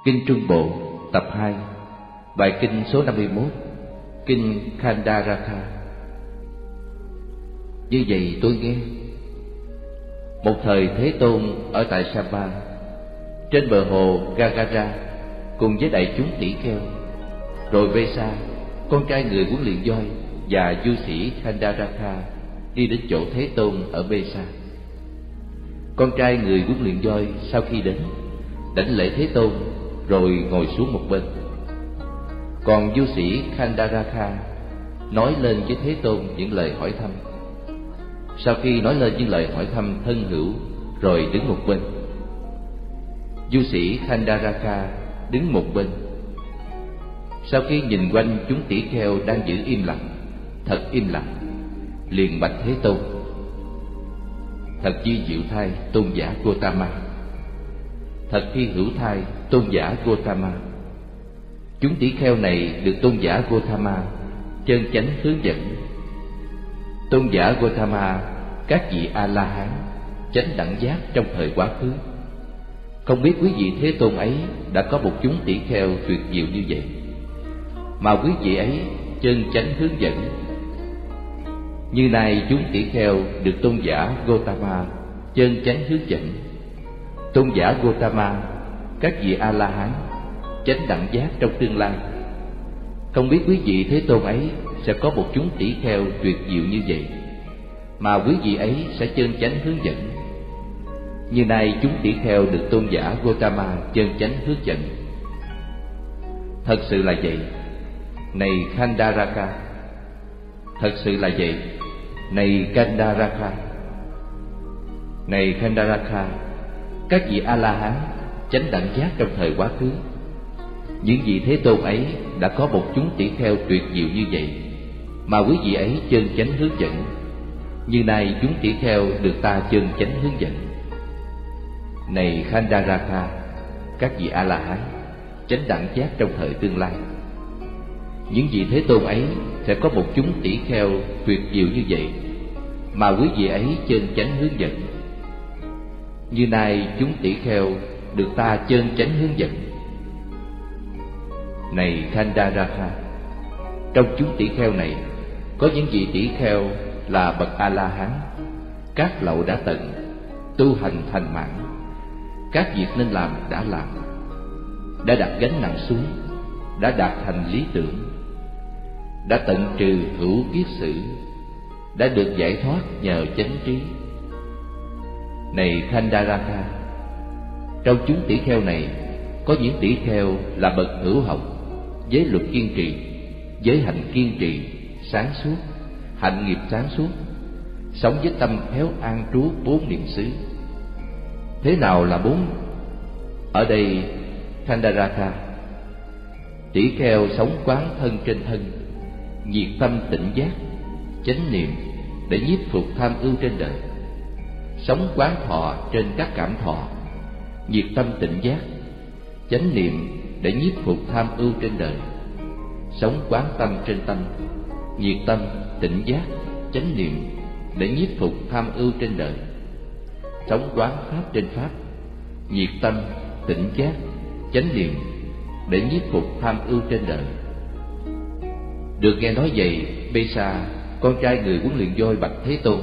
Kinh Trung Bộ tập 2, bài kinh số 51, kinh Khandaraka. Như vậy tôi nghe, một thời Thế Tôn ở tại Sapa, trên bờ hồ Gagara, cùng với đại chúng tỷ kheo. Rồi Vesa, con trai người huấn luyện voi, và du sĩ Khandaraka đi đến chỗ Thế Tôn ở Vesa. Con trai người huấn luyện voi sau khi đến, đảnh lễ Thế Tôn rồi ngồi xuống một bên. Còn du sĩ Khandaraka nói lên với Thế Tôn những lời hỏi thăm. Sau khi nói lên những lời hỏi thăm thân hữu, rồi đứng một bên. Du sĩ Khandaraka đứng một bên. Sau khi nhìn quanh chúng tỷ kheo đang giữ im lặng, thật im lặng, liền bạch Thế Tôn: Thật chi diệu thai tôn giả Gotama, thật thi hữu thai tôn giả Gotama. Chúng tỷ kheo này được tôn giả Gotama chân chánh hướng dẫn. Tôn giả Gotama các vị A-la-hán chánh đẳng giác trong thời quá khứ. Không biết quý vị Thế Tôn ấy đã có một chúng tỷ kheo tuyệt diệu như vậy, mà quý vị ấy chân chánh hướng dẫn. Như nay chúng tỷ kheo được tôn giả Gotama chân chánh hướng dẫn. Tôn giả Gotama các vị A-la-hán chánh đẳng giác trong tương lai. Không biết quý vị Thế Tôn ấy sẽ có một chúng tỷ kheo tuyệt diệu như vậy, mà quý vị ấy sẽ chân chánh hướng dẫn. Như nay chúng tỷ kheo được tôn giả Gotama chân chánh hướng dẫn. Thật sự là vậy, này Khandaraka. Thật sự là vậy, này Khandaraka. Này Khandaraka, các vị A-la-hán chánh đẳng giác trong thời quá khứ. Những vị Thế Tôn ấy đã có một chúng tỷ kheo tuyệt diệu như vậy, mà quý vị ấy chân chánh hướng dẫn. Như nay chúng tỷ kheo được ta chân chánh hướng dẫn. Này Khandaraka, các vị A-la-hán chánh đẳng giác trong thời tương lai. Những vị Thế Tôn ấy sẽ có một chúng tỷ kheo tuyệt diệu như vậy, mà quý vị ấy chân chánh hướng dẫn. Như nay chúng tỷ kheo được ta chân chánh hướng dẫn. Này Khandaraka, trong chúng tỷ kheo này có những vị tỷ kheo là bậc A-la-hán, các lậu đã tận, tu hành thành mãn. Các việc nên làm đã làm, đã đặt gánh nặng xuống, đã đạt thành lý tưởng, đã tận trừ hữu kiết sử, đã được giải thoát nhờ chánh trí. Này Khandaraka, trong chúng tỷ kheo này có những tỷ kheo là bậc hữu học, giới luật kiên trì, giới hạnh kiên trì, sáng suốt, hạnh nghiệp sáng suốt, sống với tâm khéo an trú bốn niệm xứ. Thế nào là bốn? Ở đây Khandaraka, tỷ kheo sống quán thân trên thân, nhiệt tâm tỉnh giác, chánh niệm để nhiếp phục tham ưu trên đời, sống quán thọ trên các cảm thọ, nhiệt tâm tỉnh giác, chánh niệm để nhiếp phục tham ưu trên đời, sống quán tâm trên tâm, nhiệt tâm tỉnh giác, chánh niệm để nhiếp phục tham ưu trên đời, sống quán pháp trên pháp, nhiệt tâm tỉnh giác, chánh niệm để nhiếp phục tham ưu trên đời. Được nghe nói vậy, Vesa, con trai người huấn luyện voi bạch Thế Tôn: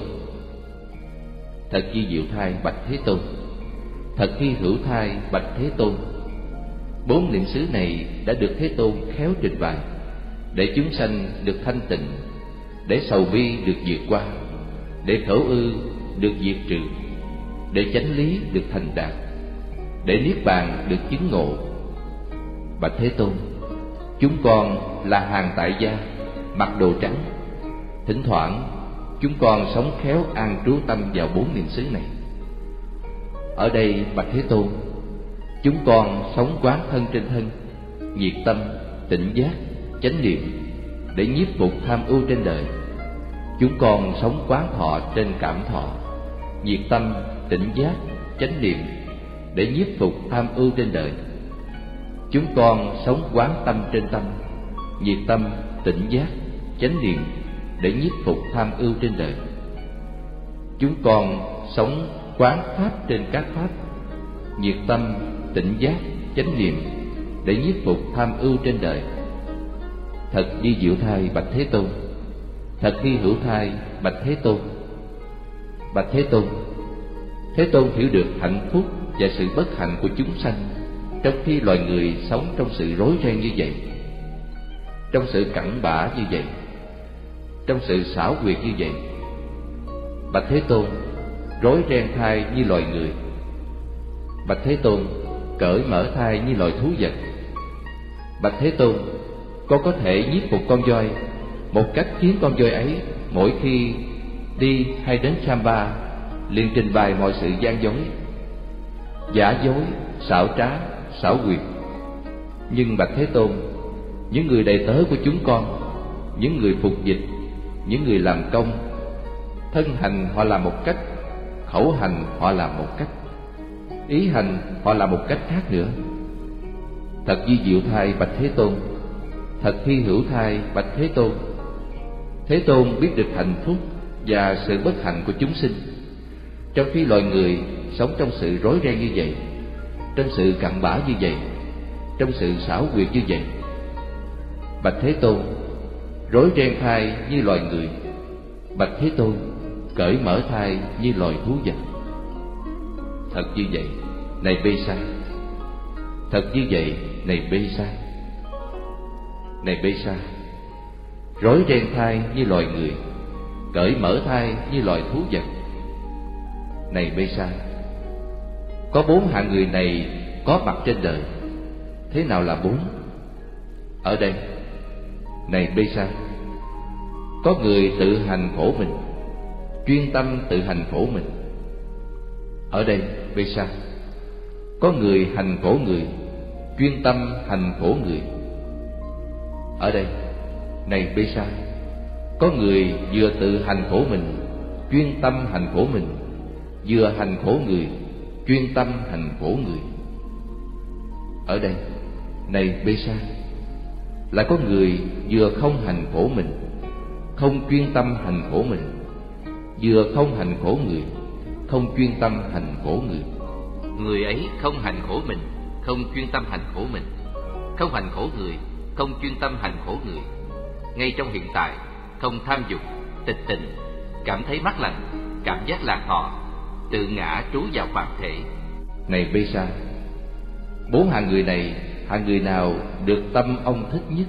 Thật chi diệu thai bạch Thế Tôn, thật hy hữu thai bạch Thế Tôn. Bốn niệm xứ này đã được Thế Tôn khéo trình bày, để chúng sanh được thanh tịnh, để sầu bi được vượt qua, để khẩu ư được diệt trừ, để chánh lý được thành đạt, để niết bàn được chứng ngộ. Bạch Thế Tôn, chúng con là hàng tại gia, mặc đồ trắng. Thỉnh thoảng chúng con sống khéo an trú tâm vào bốn niệm xứ này. Ở đây bạch Thế Tôn, chúng con sống quán thân trên thân, nhiệt tâm, tỉnh giác, chánh niệm để nhiếp phục tham ưu trên đời. Chúng con sống quán thọ trên cảm thọ, nhiệt tâm, tỉnh giác, chánh niệm để nhiếp phục tham ưu trên đời. Chúng con sống quán tâm trên tâm, nhiệt tâm, tỉnh giác, chánh niệm để nhiếp phục tham ưu trên đời. Chúng con sống quán pháp trên các pháp, nhiệt tâm, tỉnh giác, chánh niệm để nhiếp phục tham ưu trên đời. Thật vi diệu thay bạch Thế Tôn, thật hy hữu thay bạch Thế Tôn. Bạch Thế Tôn, Thế Tôn hiểu được hạnh phúc và sự bất hạnh của chúng sanh trong khi loài người sống trong sự rối ren như vậy, trong sự cặn bã như vậy, trong sự xảo quyệt như vậy. Bạch Thế Tôn, rối ren thai như loài người. Bạch Thế Tôn, cởi mở thai như loài thú vật. Bạch Thế Tôn, con có thể nhiếp phục con voi một cách khiến con voi ấy mỗi khi đi hay đến Chamba liền trình bày mọi sự gian dối, giả dối, xảo trá, xảo quyệt. Nhưng bạch Thế Tôn, những người đầy tớ của chúng con, những người phục dịch, những người làm công, thân hành họ làm một cách, khẩu hành họ làm một cách, ý hành họ làm một cách khác nữa. Thật vi diệu thay bạch Thế Tôn, thật hy hữu thay bạch Thế Tôn. Thế Tôn biết được hạnh phúc và sự bất hạnh của chúng sinh, trong khi loài người sống trong sự rối ren như vậy, trong sự cặn bã như vậy, trong sự xảo quyệt như vậy. Bạch Thế Tôn, rối ren thai như loài người. Bạch Thế Tôn, cởi mở thai như loài thú vật. Thật như vậy, này Bê Sa. Thật như vậy, này Bê Sa. Này Bê Sa, rối ren thai như loài người, cởi mở thai như loài thú vật. Này Bê Sa, có 4 hạng người này có mặt trên đời. Thế nào là 4? Ở đây, này Bê Sa, có người tự hành khổ mình, chuyên tâm tự hành khổ mình. Ở đây, Bê Sa, có người hành khổ người, chuyên tâm hành khổ người. Ở đây, này Bê Sa, có người vừa tự hành khổ mình, chuyên tâm hành khổ mình, vừa hành khổ người, chuyên tâm hành khổ người. Ở đây, này Bê Sa, lại có người vừa không hành khổ mình, không chuyên tâm hành khổ mình, vừa không hành khổ người, không chuyên tâm hành khổ người. Người ấy không hành khổ mình, không chuyên tâm hành khổ mình, không hành khổ người, không chuyên tâm hành khổ người. Ngay trong hiện tại, không tham dục, tịch tịnh, cảm thấy mát lành, cảm giác lạc thọ, tự ngã trú vào phạm thể. Này Bê Sa, 4 hạng người này, hạng người nào được tâm ông thích nhất?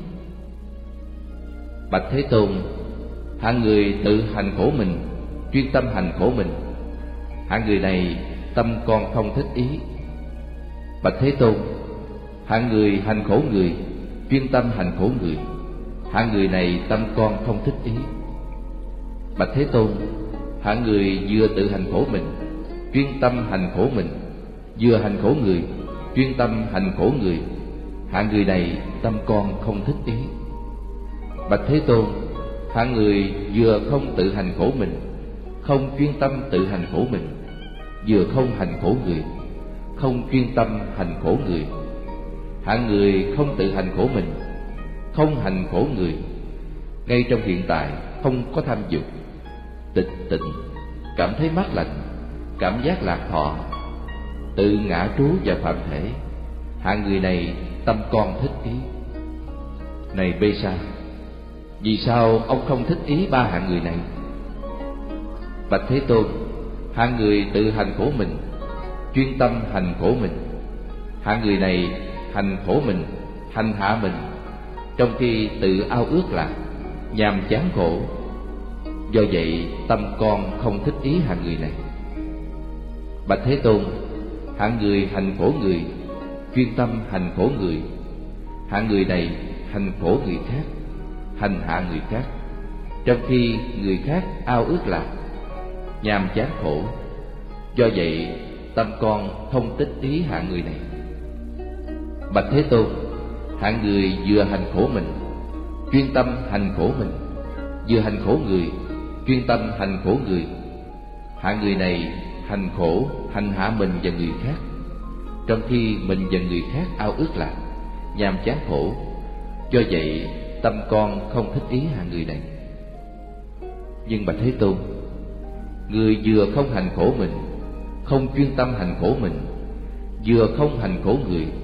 Bạch Thế Tôn, hạng người tự hành khổ mình, chuyên tâm hành khổ mình. Hạng người này tâm con không thích ý. Bạch Thế Tôn, hạng người hành khổ người, chuyên tâm hành khổ người. Hạng người này tâm con không thích ý. Bạch Thế Tôn, hạng người vừa tự hành khổ mình, chuyên tâm hành khổ mình, vừa hành khổ người, chuyên tâm hành khổ người. Hạng người này tâm con không thích ý. Bạch Thế Tôn, hạng người vừa không tự hành khổ mình, không chuyên tâm tự hành khổ mình, vừa không hành khổ người, không chuyên tâm hành khổ người. Hạng người không tự hành khổ mình, không hành khổ người, ngay trong hiện tại không có tham dục, tịch tịnh, cảm thấy mát lành, cảm giác lạc thọ, tự ngã trú vào phạm thể. Hạng người này tâm con thích ý. Này Bê Sa, vì sao ông không thích ý 3 hạng người này? Bạch Thế Tôn, hạng người tự hành khổ mình, chuyên tâm hành khổ mình. Hạng người này hành khổ mình, hành hạ mình, trong khi tự ao ước lạc, nhàm chán khổ. Do vậy tâm con không thích ý hạng người này. Bạch Thế Tôn, hạng người hành khổ người, chuyên tâm hành khổ người. Hạng người này hành khổ người khác, hành hạ người khác, trong khi người khác ao ước lạc, nhàm chán khổ. Do vậy tâm con không thích ý hạng người này. Bạch Thế Tôn, hạng người vừa hành khổ mình, chuyên tâm hành khổ mình, vừa hành khổ người, chuyên tâm hành khổ người. Hạng người này hành khổ, hành hạ mình và người khác, trong khi mình và người khác ao ước lạc, nhàm chán khổ. Do vậy tâm con không thích ý hạng người này. Nhưng bạch Thế Tôn, người vừa không hành khổ mình, không chuyên tâm hành khổ mình, vừa không hành khổ người,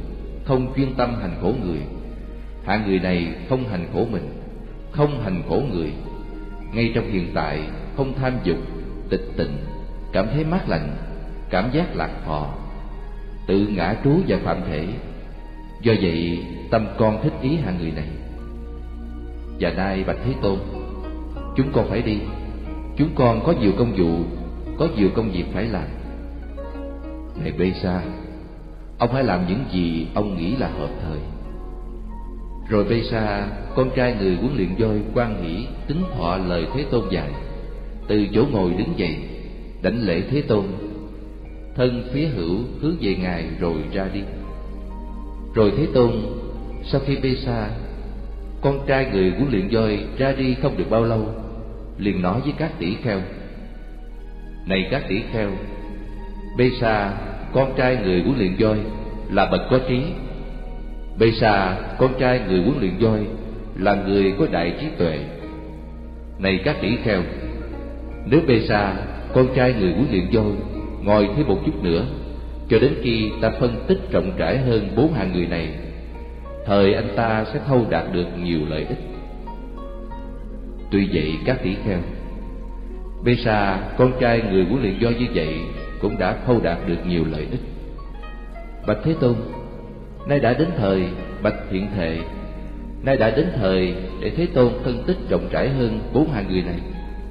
không chuyên tâm hành khổ người. Hạng người này không hành khổ mình, không hành khổ người. Ngay trong hiện tại không tham dục, tịch tịnh, cảm thấy mát lạnh, cảm giác lạc thọ, tự ngã trú vào phạm thể. Do vậy tâm con thích ý hạng người này. Và nay bạch Thế Tôn, chúng con phải đi. Chúng con có nhiều công vụ, có nhiều công việc phải làm. Này Bê Sa, ông hãy làm những gì ông nghĩ là hợp thời. Rồi Bê Sa, con trai người huấn luyện voi hoan hỷ tính thọ lời Thế Tôn dạy, từ chỗ ngồi đứng dậy, đảnh lễ Thế Tôn, thân phía hữu hướng về ngài rồi ra đi. Rồi Thế Tôn, sau khi Bê Sa, con trai người huấn luyện voi ra đi không được bao lâu, liền nói với các tỷ kheo: Này các tỷ kheo, Bê Sa, con trai người huấn luyện voi là bậc có trí. Bê Sa, con trai người huấn luyện voi là người có đại trí tuệ. Này các tỷ kheo, nếu Bê Sa, con trai người huấn luyện voi ngồi thêm một chút nữa, cho đến khi ta phân tích rộng rãi hơn 4 hạng người này, thời anh ta sẽ thâu đạt được nhiều lợi ích. Tuy vậy các tỷ kheo, Bê Sa, con trai người huấn luyện voi như vậy cũng đã thâu đạt được nhiều lợi ích. Bạch Thế Tôn, nay đã đến thời, bạch Thiện Thệ, nay đã đến thời để Thế Tôn phân tích rộng rãi hơn 4 hạng người này.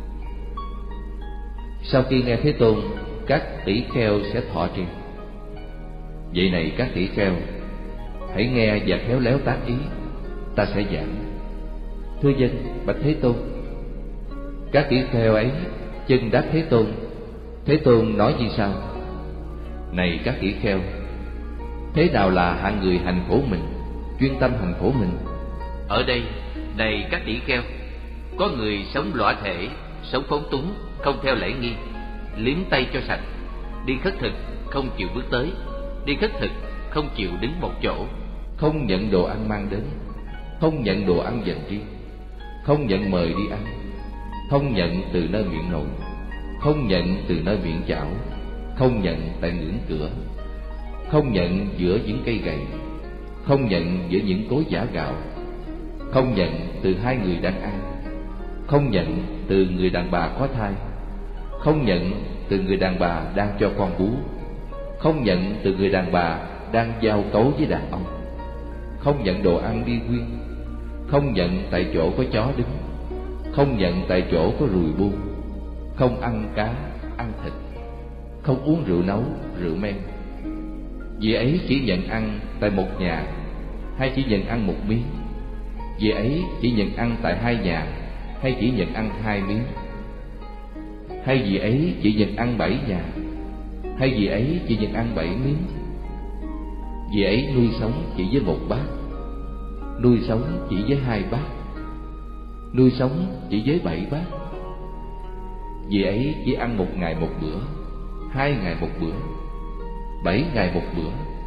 Sau khi nghe Thế Tôn, các tỷ kheo sẽ thọ tri. Vậy này các tỷ kheo, hãy nghe và khéo léo tác ý, ta sẽ giảng. Thưa dân, bạch Thế Tôn. Các tỷ kheo ấy chân đáp Thế Tôn. Thế Tôn nói như sau: Này các tỷ kheo, thế nào là hạng người hành khổ mình, chuyên tâm hành khổ mình? Ở đây, này các tỷ kheo, có người sống lõa thể, sống phóng túng, không theo lễ nghi, liếm tay cho sạch, đi khất thực không chịu bước tới, đi khất thực không chịu đứng một chỗ, không nhận đồ ăn mang đến, không nhận đồ ăn dành riêng, không nhận mời đi ăn, không nhận từ nơi miệng nồi, không nhận từ nơi miệng chảo, không nhận tại ngưỡng cửa, không nhận giữa những cây gậy, không nhận giữa những cối giã gạo, không nhận từ 2 người đang ăn, không nhận từ người đàn bà có thai, không nhận từ người đàn bà đang cho con bú, không nhận từ người đàn bà đang giao cấu với đàn ông, không nhận đồ ăn đi quyên, không nhận tại chỗ có chó đứng, không nhận tại chỗ có ruồi bu, không ăn cá, ăn thịt, không uống rượu nấu, rượu men. Vì ấy chỉ nhận ăn tại một nhà, hay chỉ nhận ăn một miếng? Vì ấy chỉ nhận ăn tại 2 nhà, hay chỉ nhận ăn 2 miếng? Hay vì ấy chỉ nhận ăn 7 nhà, hay vì ấy chỉ nhận ăn 7 miếng? Vì ấy nuôi sống chỉ với 1 bát, nuôi sống chỉ với 2 bát, nuôi sống chỉ với 7 bát. Vì ấy chỉ ăn 1 ngày 1 bữa, 2 ngày 1 bữa, 7 ngày 1 bữa.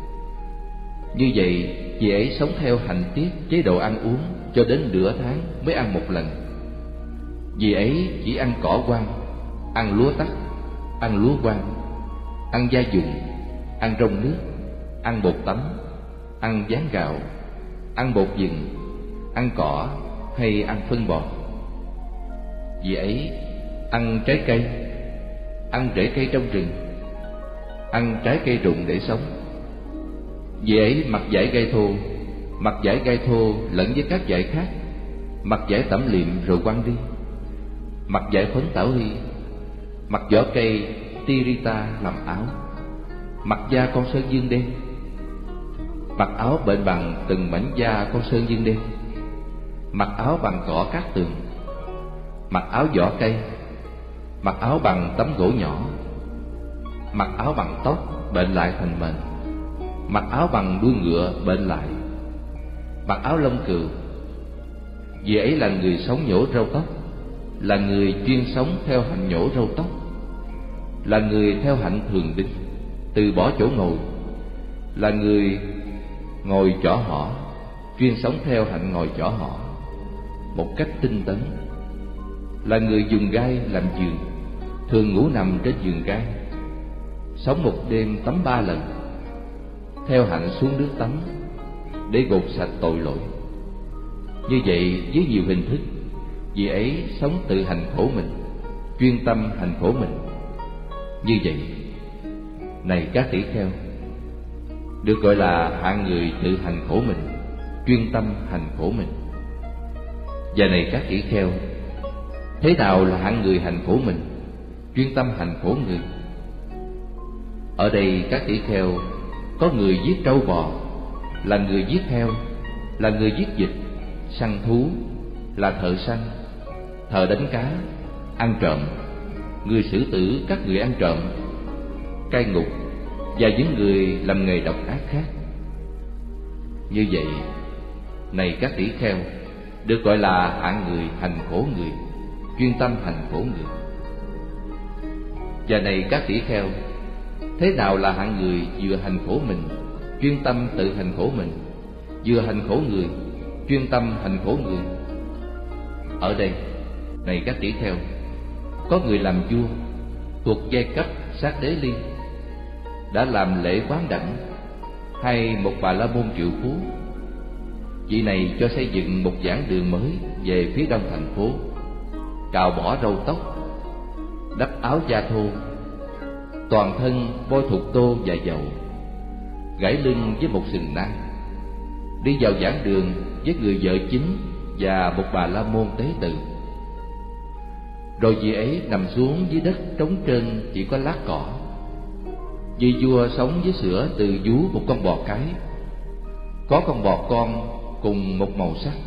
Như vậy, vì ấy sống theo hành tiết chế độ ăn uống cho đến nửa tháng mới ăn 1 lần. Vì ấy chỉ ăn cỏ quang, ăn lúa tắc, ăn lúa quang, ăn gia dụng, ăn rong nước, ăn bột tấm, ăn gián gạo, ăn bột vừng, ăn cỏ hay ăn phân bò. Vì ấy ăn trái cây, ăn rễ cây trong rừng, ăn trái cây rụng để sống. Vì ấy mặc vải gai thô, mặc vải gai thô lẫn với các vải khác, mặc vải tẩm liệm rồi quăng đi, mặc vải phấn tảo ly, mặc vỏ cây tirita làm áo, mặc da con sơn dương đen, mặc áo bện bằng từng mảnh da con sơn dương đen, mặc áo bằng cỏ cát tường, mặc áo vỏ cây, mặc áo bằng tấm gỗ nhỏ, mặc áo bằng tóc bện lại thành mền, mặc áo bằng đuôi ngựa bện lại, mặc áo lông cừu. Vì ấy là người sống nhổ râu tóc, là người chuyên sống theo hạnh nhổ râu tóc, là người theo hạnh thường đứng, từ bỏ chỗ ngồi, là người ngồi chỏ hỏ, chuyên sống theo hạnh ngồi chỏ hỏ một cách tinh tấn, là người dùng gai làm giường, thường ngủ nằm trên giường gai, sống một đêm tắm 3 lần, theo hạnh xuống nước tắm, để gột sạch tội lỗi. Như vậy, với nhiều hình thức, vị ấy sống tự hành khổ mình, chuyên tâm hành khổ mình. Như vậy, này các tỷ kheo, được gọi là hạng người tự hành khổ mình, chuyên tâm hành khổ mình. Và này các tỷ kheo, thế nào là hạng người hành khổ mình, chuyên tâm hành khổ người? Ở đây các tỷ kheo, có người giết trâu bò, là người giết heo, là người giết vịt, săn thú, là thợ săn, thợ đánh cá, ăn trộm, người xử tử các người ăn trộm, cai ngục, và những người làm nghề độc ác khác. Như vậy, này các tỷ kheo, được gọi là hạng người hành khổ người, chuyên tâm hành khổ người. Và này các tỷ kheo, thế nào là hạng người vừa hành khổ mình, chuyên tâm tự hành khổ mình, vừa hành khổ người, chuyên tâm hành khổ người? Ở đây, này các tỷ kheo, có người làm vua thuộc giai cấp sát đế liên, đã làm lễ quán đảnh, hay một bà la môn triệu phú. Vị này cho xây dựng một giảng đường mới về phía đông thành phố, cạo bỏ râu tóc, đắp áo da thô, toàn thân bôi thục tô và dầu, gãy lưng với một sừng nai, đi vào giảng đường với người vợ chính và một bà la môn tế tự. Rồi vị ấy nằm xuống dưới đất trống trơn chỉ có lát cỏ. Vị vua sống với sữa từ vú một con bò cái, có con bò con cùng một màu sắc.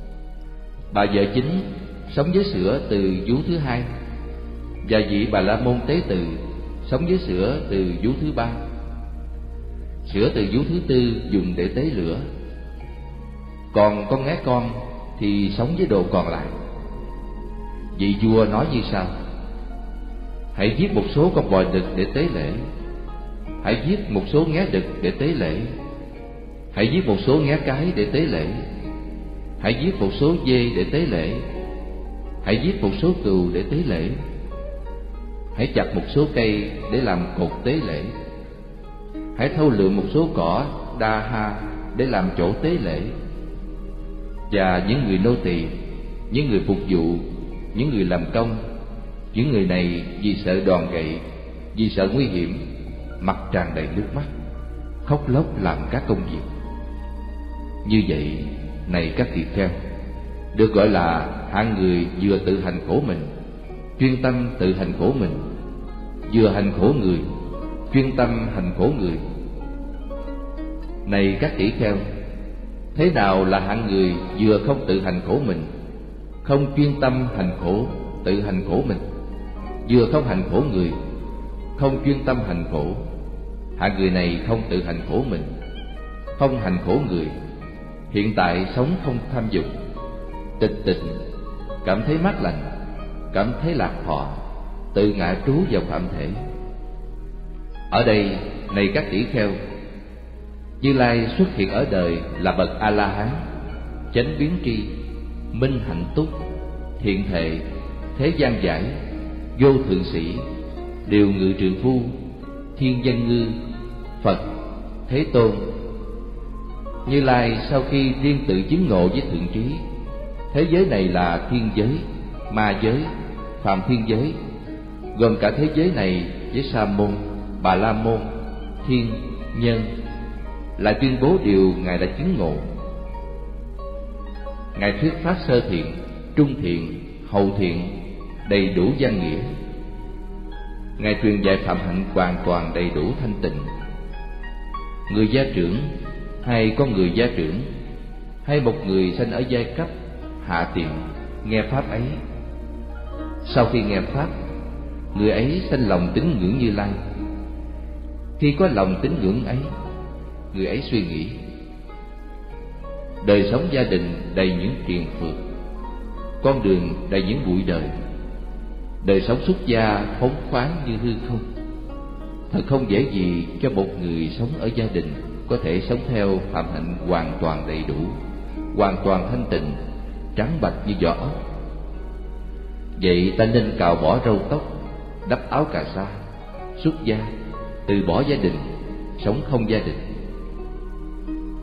Bà vợ chính sống với sữa từ vú thứ hai, và vị bà la môn tế tự sống với sữa từ vú thứ ba. Sữa từ vú thứ tư dùng để tế lửa. Còn con nghé con thì sống với đồ còn lại. Vị vua nói như sau: hãy giết một số con bò đực để tế lễ, hãy giết một số nghé đực để tế lễ, hãy giết một số nghé cái để tế lễ, hãy giết một số dê để tế lễ, hãy giết một số cừu để tế lễ, hãy chặt một số cây để làm cột tế lễ, hãy thâu lượm một số cỏ đa ha để làm chỗ tế lễ. Và những người nô tỳ, những người phục vụ, những người làm công, những người này vì sợ đòn gậy, vì sợ nguy hiểm, mặt tràn đầy nước mắt, khóc lóc làm các công việc. Như vậy, này các tỳ kheo, được gọi là hạng người vừa tự hành khổ mình, chuyên tâm tự hành khổ mình, vừa hành khổ người, chuyên tâm hành khổ người. Này các tỷ kheo, thế nào là hạng người vừa không tự hành khổ mình, không chuyên tâm hành khổ, tự hành khổ mình, vừa không hành khổ người, không chuyên tâm hành khổ? Hạng người này không tự hành khổ mình, không hành khổ người, hiện tại sống không tham dục, tịch tịnh, cảm thấy mát lành, cảm thấy lạc thọ, tự ngã trú vào phạm thể. Ở đây, này các tỷ kheo, Như Lai xuất hiện ở đời là bậc A La Hán, chánh biến tri, minh hạnh túc, thiện thệ, thế gian giải, vô thượng sĩ, điều ngự trượng phu, thiên dân ngư, Phật, Thế Tôn. Như Lai sau khi riêng tự chứng ngộ với thượng trí, thế giới này là thiên giới, ma giới, phạm thiên giới, gồm cả thế giới này với Sa môn, Bà La môn, thiên, nhân, là tuyên bố điều Ngài đã chứng ngộ. Ngài thuyết pháp sơ thiện, trung thiện, hậu thiện, đầy đủ văn nghĩa. Ngài truyền dạy phạm hạnh hoàn toàn đầy đủ thanh tịnh. Người gia trưởng, hay con người gia trưởng, hay một người sanh ở giai cấp hạ tiện nghe pháp ấy, sau khi nghe pháp, người ấy sanh lòng tín ngưỡng Như Lai. Khi có lòng tín ngưỡng ấy, người ấy suy nghĩ: đời sống gia đình đầy những triền phược, con đường đầy những bụi đời, đời sống xuất gia phóng khoáng như hư không. Thật không dễ gì cho một người sống ở gia đình có thể sống theo phạm hạnh hoàn toàn đầy đủ, hoàn toàn thanh tịnh, trắng bạch như vỏ ốc. Vậy ta nên cạo bỏ râu tóc, đắp áo cà sa, xuất gia, từ bỏ gia đình, sống không gia đình.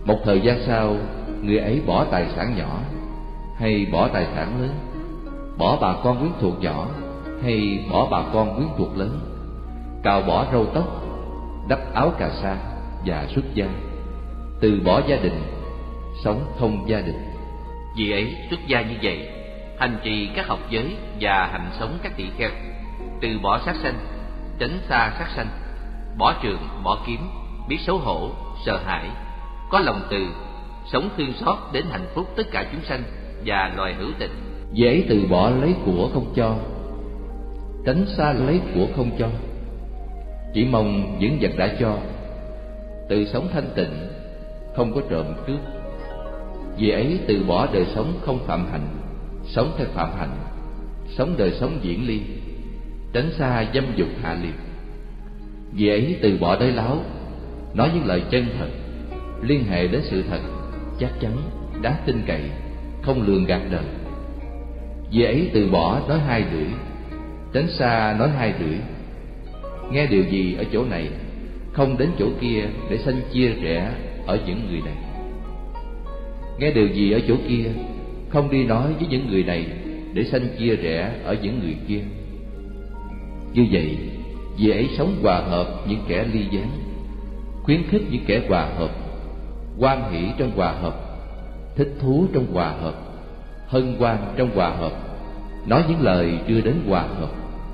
Một thời gian sau, người ấy bỏ tài sản nhỏ hay bỏ tài sản lớn, bỏ bà con quyến thuộc nhỏ hay bỏ bà con quyến thuộc lớn, cạo bỏ râu tóc, đắp áo cà sa và xuất gia, từ bỏ gia đình, sống không gia đình. Vì ấy xuất gia như vậy, hành trì các học giới và hành sống các tỳ kheo, từ bỏ sát sanh, tránh xa sát sanh, bỏ trường, bỏ kiếm, biết xấu hổ, sợ hãi, có lòng từ, sống thương xót đến hạnh phúc tất cả chúng sanh và loài hữu tình. Vì ấy từ bỏ lấy của không cho, tránh xa lấy của không cho, chỉ mong những vật đã cho, tự sống thanh tịnh, không có trộm cướp. Vì ấy từ bỏ đời sống không phạm hạnh, sống theo phạm hạnh, sống đời sống diễn ly, tránh xa dâm dục hạ liệt. Vì ấy từ bỏ nói láo, nói những lời chân thật, liên hệ đến sự thật, chắc chắn, đáng tin cậy, không lường gạt đời. Vì ấy từ bỏ nói hai lưỡi, tránh xa nói hai lưỡi. Nghe điều gì ở chỗ này, không đến chỗ kia để sanh chia rẽ ở những người này. Nghe điều gì ở chỗ kia, không đi nói với những người này để sanh chia rẽ ở những người kia. Như vậy, vì ấy sống hòa hợp những kẻ ly gián, khuyến khích những kẻ hòa hợp, hoan hỷ trong hòa hợp, thích thú trong hòa hợp, hân hoan trong hòa hợp, nói những lời đưa đến hòa hợp.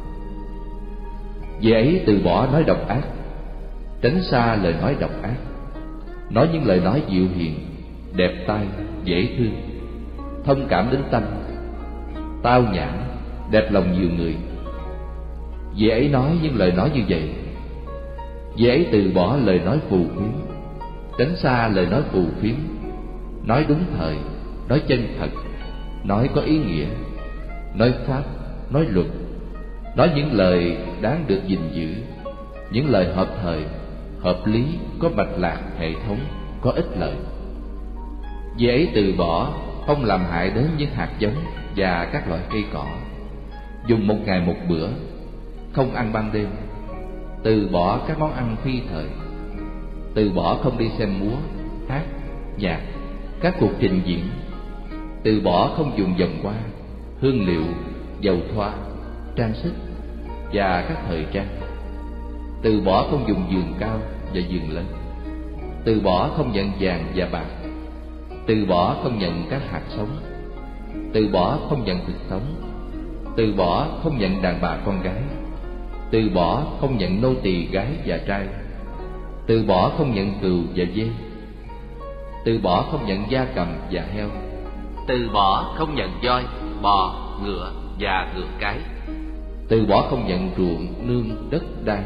Vì ấy từ bỏ nói độc ác, tránh xa lời nói độc ác, nói những lời nói dịu hiền, đẹp tai, dễ thương, thông cảm đến tâm, tao nhã, đẹp lòng nhiều người. Vì ấy nói những lời nói như vậy. Vì ấy từ bỏ lời nói phù phiếm, tránh xa lời nói phù phiếm, nói đúng thời, nói chân thật, nói có ý nghĩa, nói pháp, nói luật, nói những lời đáng được gìn giữ, những lời hợp thời, hợp lý, có mạch lạc, hệ thống, có ích lợi. Vì ấy từ bỏ không làm hại đến những hạt giống và các loại cây cỏ, dùng một ngày một bữa, không ăn ban đêm, từ bỏ các món ăn phi thời, từ bỏ không đi xem múa, hát, nhạc, các cuộc trình diễn, từ bỏ không dùng vòng hoa, hương liệu, dầu thoa, trang sức và các thời trang, từ bỏ không dùng giường cao và giường lớn, từ bỏ không nhận vàng và bạc, từ bỏ không nhận các hạt sống, từ bỏ không nhận thực sống, từ bỏ không nhận đàn bà con gái, từ bỏ không nhận nô tỳ gái và trai, từ bỏ không nhận cừu và dê, từ bỏ không nhận gia cầm và heo, từ bỏ không nhận voi, bò, ngựa và ngựa cái, từ bỏ không nhận ruộng, nương, đất, đai,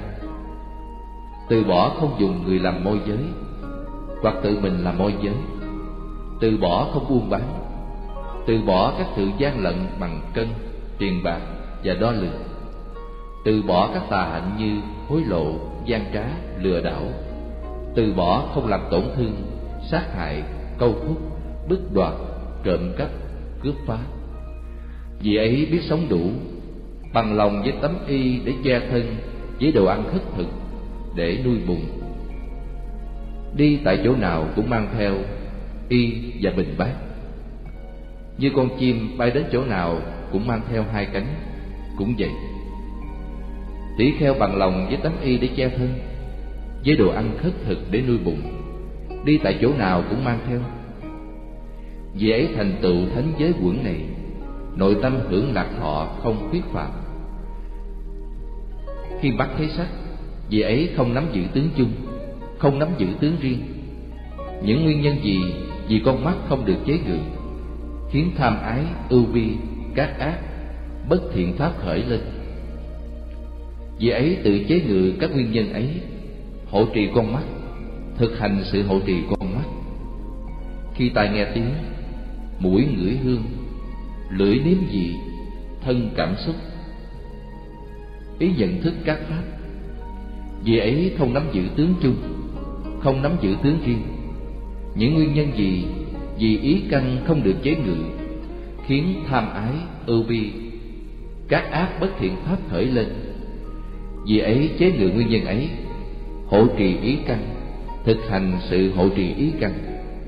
từ bỏ không dùng người làm môi giới hoặc tự mình làm môi giới, từ bỏ không buôn bán, từ bỏ các sự gian lận bằng cân, tiền bạc và đo lường, từ bỏ các tà hạnh như hối lộ, gian trá, lừa đảo, từ bỏ không làm tổn thương, sát hại, câu thúc, bức đoạt, trộm cắp, cướp phá. Vì ấy biết sống đủ, bằng lòng với tấm y để che thân, với đồ ăn khất thực để nuôi bụng. Đi tại chỗ nào cũng mang theo y và bình bát. Như con chim bay đến chỗ nào cũng mang theo hai cánh, cũng vậy. Tỷ kheo bằng lòng với tấm y để che thân, với đồ ăn khất thực để nuôi bụng, đi tại chỗ nào cũng mang theo. Vì ấy thành tựu thánh giới quẩn này, nội tâm hưởng lạc thọ không khuyết phạm. Khi mắt thấy sắc, vì ấy không nắm giữ tướng chung, không nắm giữ tướng riêng. Những nguyên nhân gì vì con mắt không được chế ngự, khiến tham ái, ưu bi, các ác, bất thiện pháp khởi lên. Vì ấy tự chế ngự các nguyên nhân ấy, hộ trì con mắt, thực hành sự hộ trì con mắt. Khi tai nghe tiếng, mũi ngửi hương, lưỡi nếm vị, thân cảm xúc, ý nhận thức các pháp. Vì ấy không nắm giữ tướng chung, không nắm giữ tướng riêng. Những nguyên nhân gì vì ý căn không được chế ngự, khiến tham ái, ưu bi, các ác bất thiện pháp khởi lên. Vì ấy chế ngự nguyên nhân ấy, hộ trì ý căn, thực hành sự hộ trì ý căn.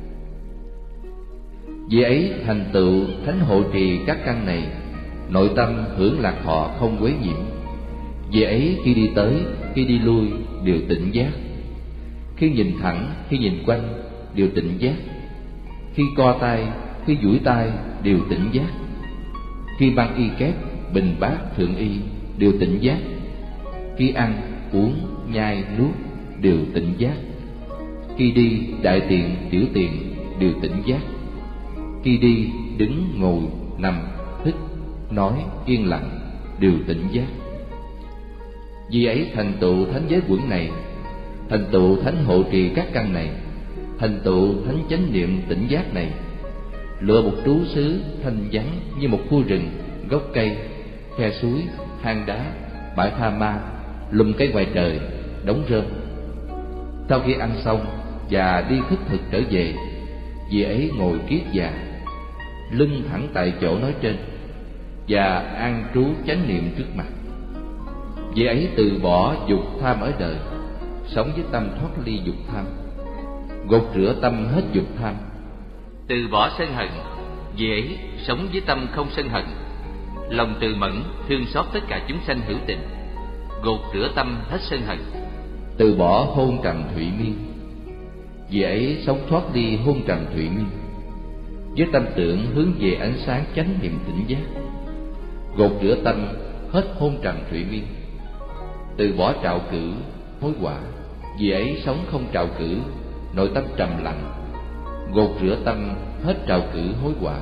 Vì ấy thành tựu thánh hộ trì các căn này, nội tâm hưởng lạc thọ không quấy nhiễm. Vì ấy khi đi tới, khi đi lui đều tỉnh giác. Khi nhìn thẳng, khi nhìn quanh đều tỉnh giác. Khi co tay, khi duỗi tay đều tỉnh giác. Khi mang y kép, bình bát, thượng y đều tỉnh giác. Khi ăn, uống, nhai, nuốt đều tỉnh giác. Khi đi, đại tiện, tiểu tiện đều tỉnh giác. Khi đi, đứng, ngồi, nằm, hít, nói, yên lặng đều tỉnh giác. Vì ấy thành tựu thánh giới quẩn này, thành tựu thánh hộ trì các căn này, thành tựu thánh chánh niệm tỉnh giác này, lựa một trú xứ thanh vắng như một khu rừng, gốc cây, khe suối, hang đá, bãi tha ma, lùm cây ngoài trời, đống rơm. Sau khi ăn xong và đi khất thực trở về, vì ấy ngồi kiết già, lưng thẳng tại chỗ nói trên, và an trú chánh niệm trước mặt. Vì ấy từ bỏ dục tham ở đời, sống với tâm thoát ly dục tham, gột rửa tâm hết dục tham. Từ bỏ sân hận, vì ấy sống với tâm không sân hận. Lòng từ mẫn, thương xót tất cả chúng sanh hữu tình, gột rửa tâm hết sân hận. Từ bỏ hôn trầm thụy miên, vì ấy sống thoát ly hôn trầm thụy miên, với tâm tưởng hướng về ánh sáng chánh niệm tỉnh giác, gột rửa tâm hết hôn trầm thụy miên. Từ bỏ trạo cử, hối quả, vì ấy sống không trạo cử, nội tâm trầm lặng, gột rửa tâm hết trạo cử hối quả.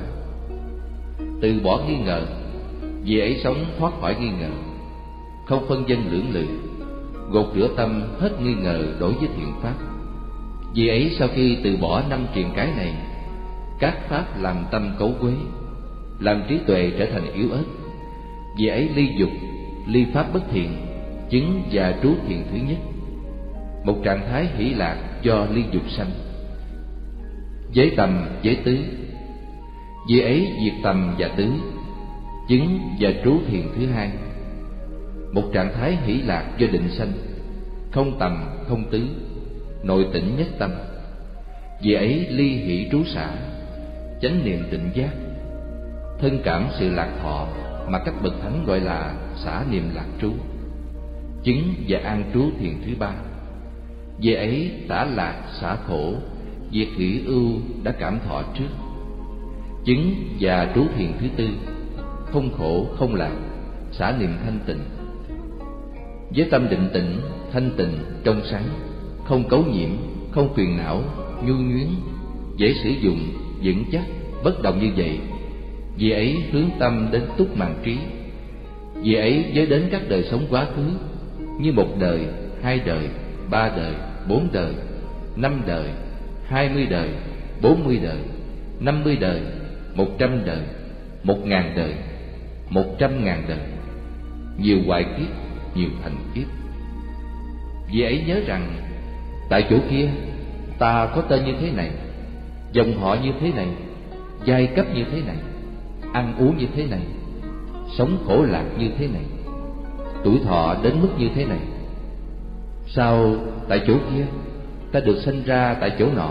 Từ bỏ nghi ngờ, vì ấy sống thoát khỏi nghi ngờ, không phân vân lưỡng lự, gột rửa tâm hết nghi ngờ đối với thiện pháp. Vì ấy sau khi từ bỏ 5 triền cái này, các pháp làm tâm cấu quế, làm trí tuệ trở thành yếu ớt. Vì ấy ly dục, ly pháp bất thiện, chứng và trú thiền thứ nhất, một trạng thái hỷ lạc do ly dục sanh. Giới tầm, giới tứ, vì ấy diệt tầm và tứ, chứng và trú thiền thứ hai, một trạng thái hỷ lạc do định sanh, không tầm không tứ, nội tỉnh nhất tâm. Vì ấy ly hỷ trú xả, chánh niệm tỉnh giác, thân cảm sự lạc thọ mà các bậc thánh gọi là xả niệm lạc trú, chứng và an trú thiền thứ ba. Vì ấy xả lạc xả khổ, diệt hỷ ưu đã cảm thọ trước, chứng và trú thiền thứ tư, không khổ không lạc, xả niệm thanh tịnh. Với tâm định tĩnh, thanh tịnh, trong sáng, không cấu nhiễm, không phiền não, nhu nhuyến, dễ sử dụng, vững chắc, bất động như vậy, vì ấy hướng tâm đến túc mạng trí. Vì ấy giới đến các đời sống quá khứ, như 1 đời, 2 đời, 3 đời, 4 đời, 5 đời, 20 đời, 40 đời, 50 đời, 100 đời, 1000 đời, 100.000 đời, nhiều hoại kiếp, nhiều thành kiếp. Vì ấy nhớ rằng tại chỗ kia ta có tên như thế này, dòng họ như thế này, giai cấp như thế này, ăn uống như thế này, sống khổ lạc như thế này, tuổi thọ đến mức như thế này. Sao tại chỗ kia ta được sinh ra tại chỗ nọ?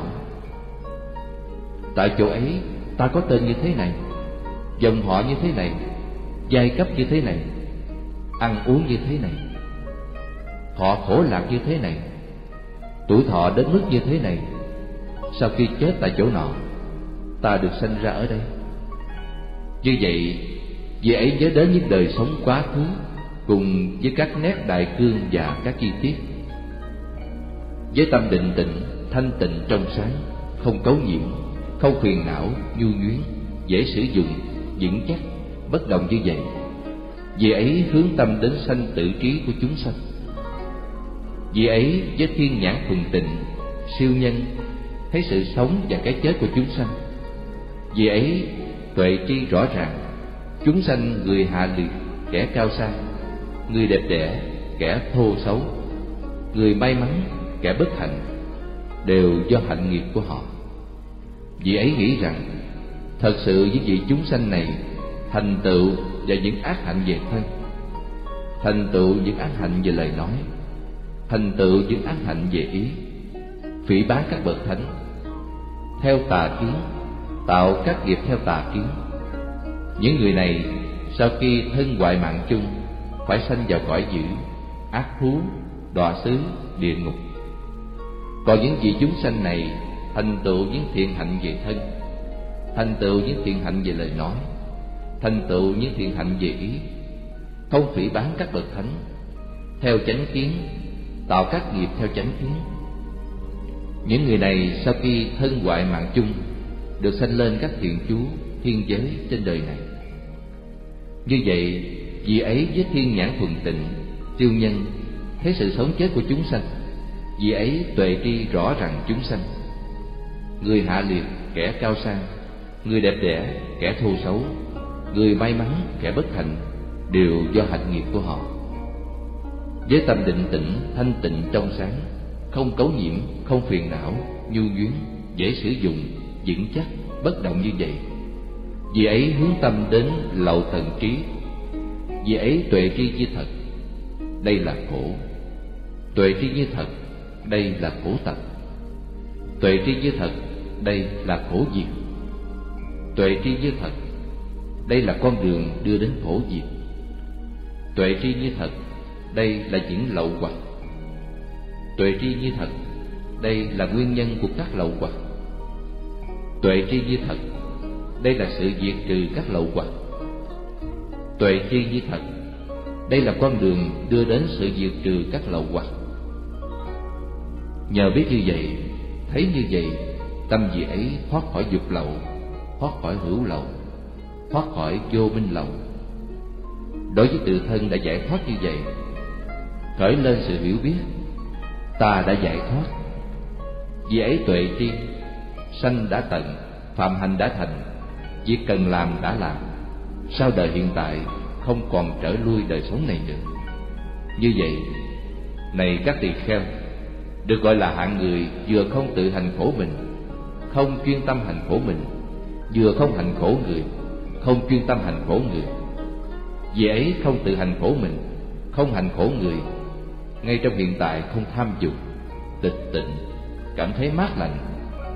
Tại chỗ ấy ta có tên như thế này, dòng họ như thế này, giai cấp như thế này, ăn uống như thế này, thọ khổ lạc như thế này, tuổi thọ đến mức như thế này. Sau khi chết tại chỗ nọ, ta được sinh ra ở đây. Như vậy, vì ấy nhớ đến những đời sống quá khứ, cùng với các nét đại cương và các chi tiết. Với tâm định tĩnh, thanh tịnh trong sáng, không cấu nhiễm, không phiền não, nhu nhuyến, dễ sử dụng, vững chắc, bất động như vậy, vì ấy hướng tâm đến sanh tử trí của chúng sanh. Vì ấy với thiên nhãn thuần tịnh, siêu nhân, thấy sự sống và cái chết của chúng sanh. Vì ấy tuệ tri rõ ràng, chúng sanh người hạ liệt, kẻ cao sang, người đẹp đẽ, kẻ thô xấu, người may mắn, kẻ bất hạnh, đều do hạnh nghiệp của họ. Vì ấy nghĩ rằng thật sự những vị chúng sanh này thành tựu và những ác hạnh về thân, thành tựu những ác hạnh về lời nói, thành tựu những ác hạnh về ý, phỉ báng các bậc thánh, theo tà kiến, tạo các nghiệp theo tà kiến. Những người này sau khi thân hoại mạng chung phải sanh vào cõi dữ, ác thú, đọa xứ, địa ngục. Còn những vị chúng sanh này thành tựu những thiện hạnh về thân, thành tựu những thiện hạnh về lời nói, thành tựu những thiện hạnh về ý, không phỉ báng các bậc thánh, theo chánh kiến, tạo các nghiệp theo chánh kiến. Những người này sau khi thân hoại mạng chung được sanh lên các thiện chú, thiên giới trên đời này. Như vậy, vị ấy với thiên nhãn thuần tịnh, siêu nhân, thấy sự sống chết của chúng sanh. Vị ấy tuệ tri rõ rằng chúng sanh, người hạ liệt, kẻ cao sang, người đẹp đẽ, kẻ thô xấu, người may mắn, kẻ bất hạnh, đều do hạnh nghiệp của họ. Với tâm định tĩnh, thanh tịnh trong sáng, không cấu nhiễm, không phiền não, nhu nhuyến, dễ sử dụng, vững chắc, bất động như vậy, vì ấy hướng tâm đến lậu tận trí. Vì ấy tuệ tri như thật, đây là khổ. Tuệ tri như thật, đây là khổ tập. Tuệ tri như thật, đây là khổ diệt. Tuệ tri như thật, đây là con đường đưa đến khổ diệt. Tuệ tri như thật, đây là những lậu hoặc. Tuệ tri như thật, đây là nguyên nhân của các lậu hoặc. Tuệ tri như thật, đây là sự diệt trừ các lậu hoặc. Tuệ tri như thật, đây là con đường đưa đến sự diệt trừ các lậu hoặc. Nhờ biết như vậy, thấy như vậy, tâm vị ấy thoát khỏi dục lậu, thoát khỏi hữu lậu, thoát khỏi vô minh lậu. Đối với tự thân đã giải thoát như vậy, khởi lên sự hiểu biết, ta đã giải thoát. Vì ấy tuệ tri, sanh đã tận, phạm hành đã thành, việc cần làm đã làm, sau đời hiện tại không còn trở lui đời sống này nữa. Như vậy, này các tỳ kheo, được gọi là hạng người vừa không tự hành khổ mình, không chuyên tâm hành khổ mình, vừa không hành khổ người, không chuyên tâm hành khổ người. Vì ấy không tự hành khổ mình, không hành khổ người, ngay trong hiện tại không tham dục, tịch tịnh, cảm thấy mát lành,